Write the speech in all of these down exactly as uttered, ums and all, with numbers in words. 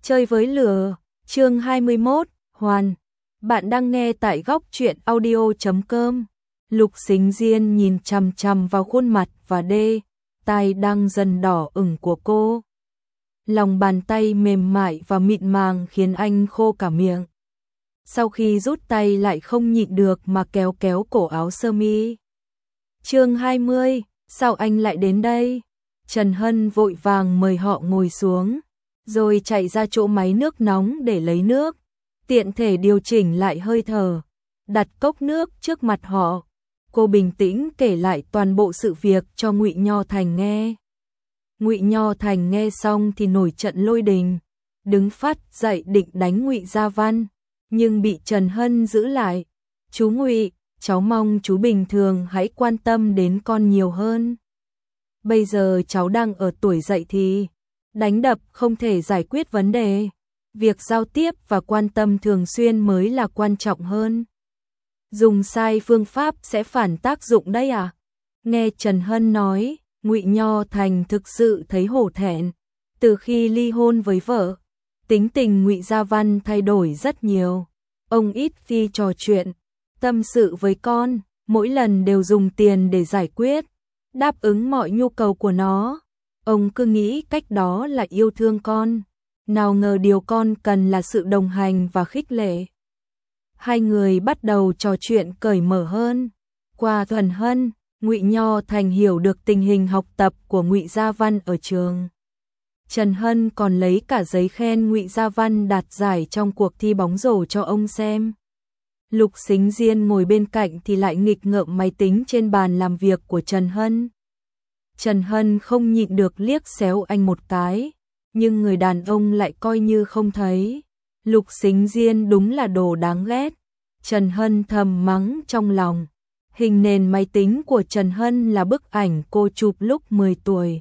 Chơi với lửa, chương hai mươi mốt, Hoàn. Bạn đang nghe tại góc truyện audio chấm com. Lục Sính Diên nhìn chằm chằm vào khuôn mặt và đê, tai đang dần đỏ ửng của cô. Lòng bàn tay mềm mại và mịn màng khiến anh khô cả miệng. Sau khi rút tay lại không nhịn được mà kéo kéo cổ áo sơ mi. Chương hai mươi, sao anh lại đến đây? Trần Hân vội vàng mời họ ngồi xuống, rồi chạy ra chỗ máy nước nóng để lấy nước, tiện thể điều chỉnh lại hơi thở, đặt cốc nước trước mặt họ. Cô bình tĩnh kể lại toàn bộ sự việc cho Ngụy Nho Thành nghe. Ngụy Nho Thành nghe xong thì nổi trận lôi đình, đứng phát dậy định đánh Ngụy Gia Văn, nhưng bị Trần Hân giữ lại. Chú Ngụy, cháu mong chú bình thường hãy quan tâm đến con nhiều hơn. Bây giờ cháu đang ở tuổi dậy thì, đánh đập không thể giải quyết vấn đề. Việc giao tiếp và quan tâm thường xuyên mới là quan trọng hơn. Dùng sai phương pháp sẽ phản tác dụng đấy à? Nghe Trần Hân nói, Ngụy Nho Thành thực sự thấy hổ thẹn. Từ khi ly hôn với vợ, tính tình Ngụy Gia Văn thay đổi rất nhiều. Ông ít khi trò chuyện, tâm sự với con, mỗi lần đều dùng tiền để giải quyết, đáp ứng mọi nhu cầu của nó. Ông cứ nghĩ cách đó là yêu thương con, nào ngờ điều con cần là sự đồng hành và khích lệ. Hai người bắt đầu trò chuyện cởi mở hơn. Qua Trần Hân, Ngụy Nho Thành hiểu được tình hình học tập của Ngụy Gia Văn ở trường. Trần Hân còn lấy cả giấy khen Ngụy Gia Văn đạt giải trong cuộc thi bóng rổ cho ông xem. Lục Sính Diên ngồi bên cạnh thì lại nghịch ngợm máy tính trên bàn làm việc của Trần Hân. Trần Hân không nhịn được liếc xéo anh một cái, nhưng người đàn ông lại coi như không thấy. Lục Sính Diên đúng là đồ đáng ghét. Trần Hân thầm mắng trong lòng. Hình nền máy tính của Trần Hân là bức ảnh cô chụp lúc mười tuổi.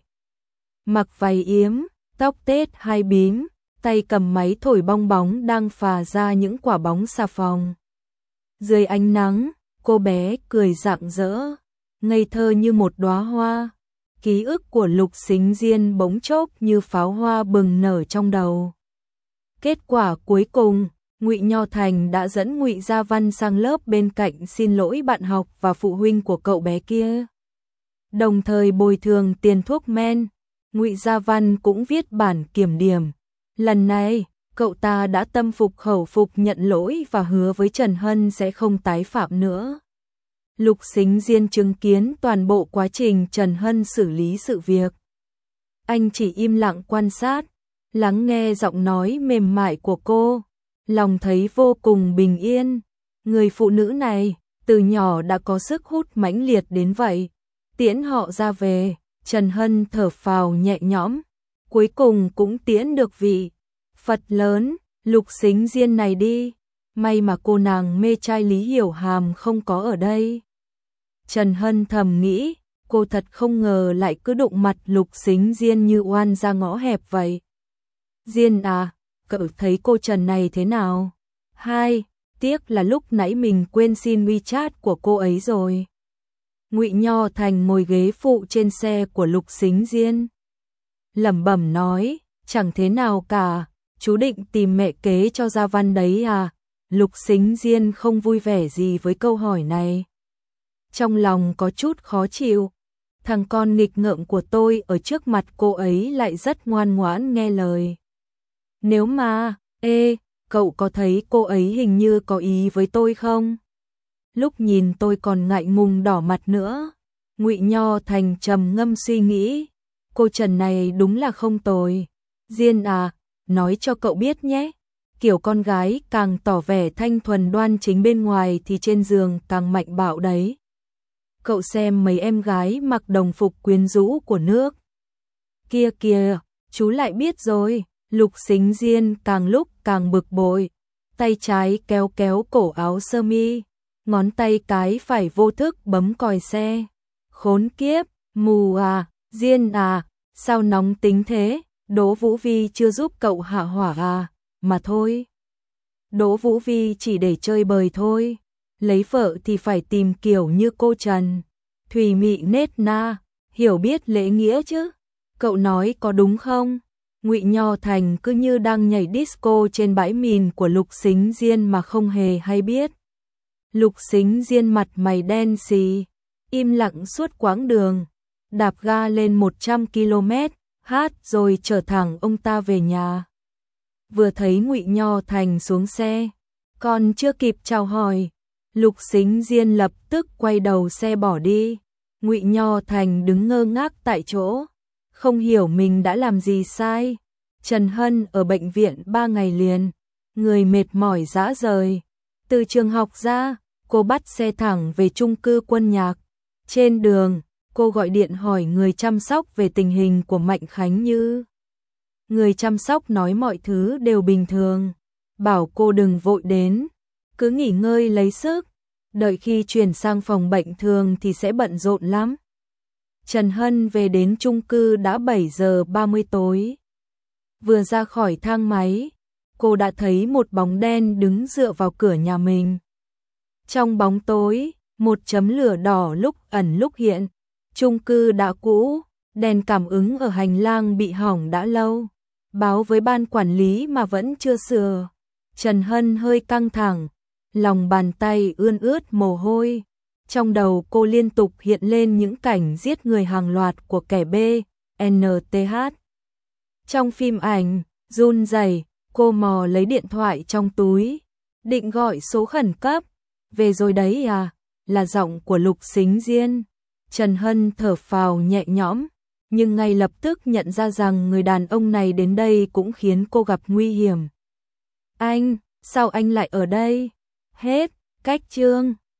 Mặc váy yếm, tóc tết hai bím, tay cầm máy thổi bong bóng đang phả ra những quả bóng xà phòng. Dưới ánh nắng, cô bé cười rạng rỡ, ngây thơ như một đóa hoa. Ký ức của Lục Sính Diên bỗng chốc như pháo hoa bừng nở trong đầu. Kết quả cuối cùng, Ngụy Nho Thành đã dẫn Ngụy Gia Văn sang lớp bên cạnh xin lỗi bạn học và phụ huynh của cậu bé kia, đồng thời bồi thường tiền thuốc men. Ngụy Gia Văn cũng viết bản kiểm điểm. Lần này, cậu ta đã tâm phục khẩu phục nhận lỗi và hứa với Trần Hân sẽ không tái phạm nữa. Lục Sính Diên chứng kiến toàn bộ quá trình Trần Hân xử lý sự việc. Anh chỉ im lặng quan sát, lắng nghe giọng nói mềm mại của cô, lòng thấy vô cùng bình yên. Người phụ nữ này, từ nhỏ đã có sức hút mãnh liệt đến vậy. Tiễn họ ra về, Trần Hân thở phào nhẹ nhõm, cuối cùng cũng tiễn được vị Phật lớn, Lục Sính Diên này đi. May mà cô nàng mê trai Lý Hiểu Hàm không có ở đây. Trần Hân thầm nghĩ, cô thật không ngờ lại cứ đụng mặt Lục Sính Diên như oan ra ngõ hẹp vậy. Diên à, cậu thấy cô Trần này thế nào? Hai, tiếc là lúc nãy mình quên xin WeChat của cô ấy rồi. Ngụy Nho Thành ngồi ghế phụ trên xe của Lục Sính Diên, lẩm bẩm nói, chẳng thế nào cả, chú định tìm mẹ kế cho Gia Văn đấy à? Lục Sính Diên không vui vẻ gì với câu hỏi này. Trong lòng có chút khó chịu, thằng con nghịch ngợm của tôi ở trước mặt cô ấy lại rất ngoan ngoãn nghe lời. Nếu mà, ê, cậu có thấy cô ấy hình như có ý với tôi không? Lúc nhìn tôi còn ngại ngùng đỏ mặt nữa. Ngụy Nho Thành trầm ngâm suy nghĩ, cô Trần này đúng là không tồi. Diên à, nói cho cậu biết nhé, kiểu con gái càng tỏ vẻ thanh thuần đoan chính bên ngoài thì trên giường càng mạnh bạo đấy. Cậu xem mấy em gái mặc đồng phục quyến rũ của nước kia kìa, chú lại biết rồi. Lục Sính Diên càng lúc càng bực bội, tay trái kéo kéo cổ áo sơ mi, ngón tay cái phải vô thức bấm còi xe. Khốn kiếp, mù à, Diên à, sao nóng tính thế? Đỗ Vũ Vi chưa giúp cậu hạ hỏa à? Mà thôi, Đỗ Vũ Vi chỉ để chơi bời thôi. Lấy vợ thì phải tìm kiểu như cô Trần, thùy mị nết na, hiểu biết lễ nghĩa chứ. Cậu nói có đúng không? Ngụy Nho Thành cứ như đang nhảy disco trên bãi mìn của Lục Sính Diên mà không hề hay biết. Lục Sính Diên mặt mày đen xì, im lặng suốt quãng đường, đạp ga lên một trăm ki lô mét, hát rồi chở thẳng ông ta về nhà. Vừa thấy Ngụy Nho Thành xuống xe, còn chưa kịp chào hỏi, Lục Sính Diên lập tức quay đầu xe bỏ đi. Ngụy Nho Thành đứng ngơ ngác tại chỗ, không hiểu mình đã làm gì sai. Trần Hân ở bệnh viện ba ngày liền, người mệt mỏi rã rời. Từ trường học ra, cô bắt xe thẳng về chung cư Quân Nhạc. Trên đường, cô gọi điện hỏi người chăm sóc về tình hình của Mạnh Khánh Như. Người chăm sóc nói mọi thứ đều bình thường, bảo cô đừng vội đến, cứ nghỉ ngơi lấy sức, đợi khi chuyển sang phòng bệnh thường thì sẽ bận rộn lắm. Trần Hân về đến chung cư đã bảy giờ ba mươi tối. Vừa ra khỏi thang máy, cô đã thấy một bóng đen đứng dựa vào cửa nhà mình. Trong bóng tối, một chấm lửa đỏ lúc ẩn lúc hiện. Chung cư đã cũ, đèn cảm ứng ở hành lang bị hỏng đã lâu. Báo với ban quản lý mà vẫn chưa sửa. Trần Hân hơi căng thẳng, lòng bàn tay ươn ướt mồ hôi. Trong đầu cô liên tục hiện lên những cảnh giết người hàng loạt của kẻ B, en tê hát. Trong phim ảnh, run rẩy, cô mò lấy điện thoại trong túi, định gọi số khẩn cấp. Về rồi đấy à, là giọng của Lục Sính Diên. Trần Hân thở phào nhẹ nhõm, nhưng ngay lập tức nhận ra rằng người đàn ông này đến đây cũng khiến cô gặp nguy hiểm. Anh, sao anh lại ở đây? Hết, cách chương.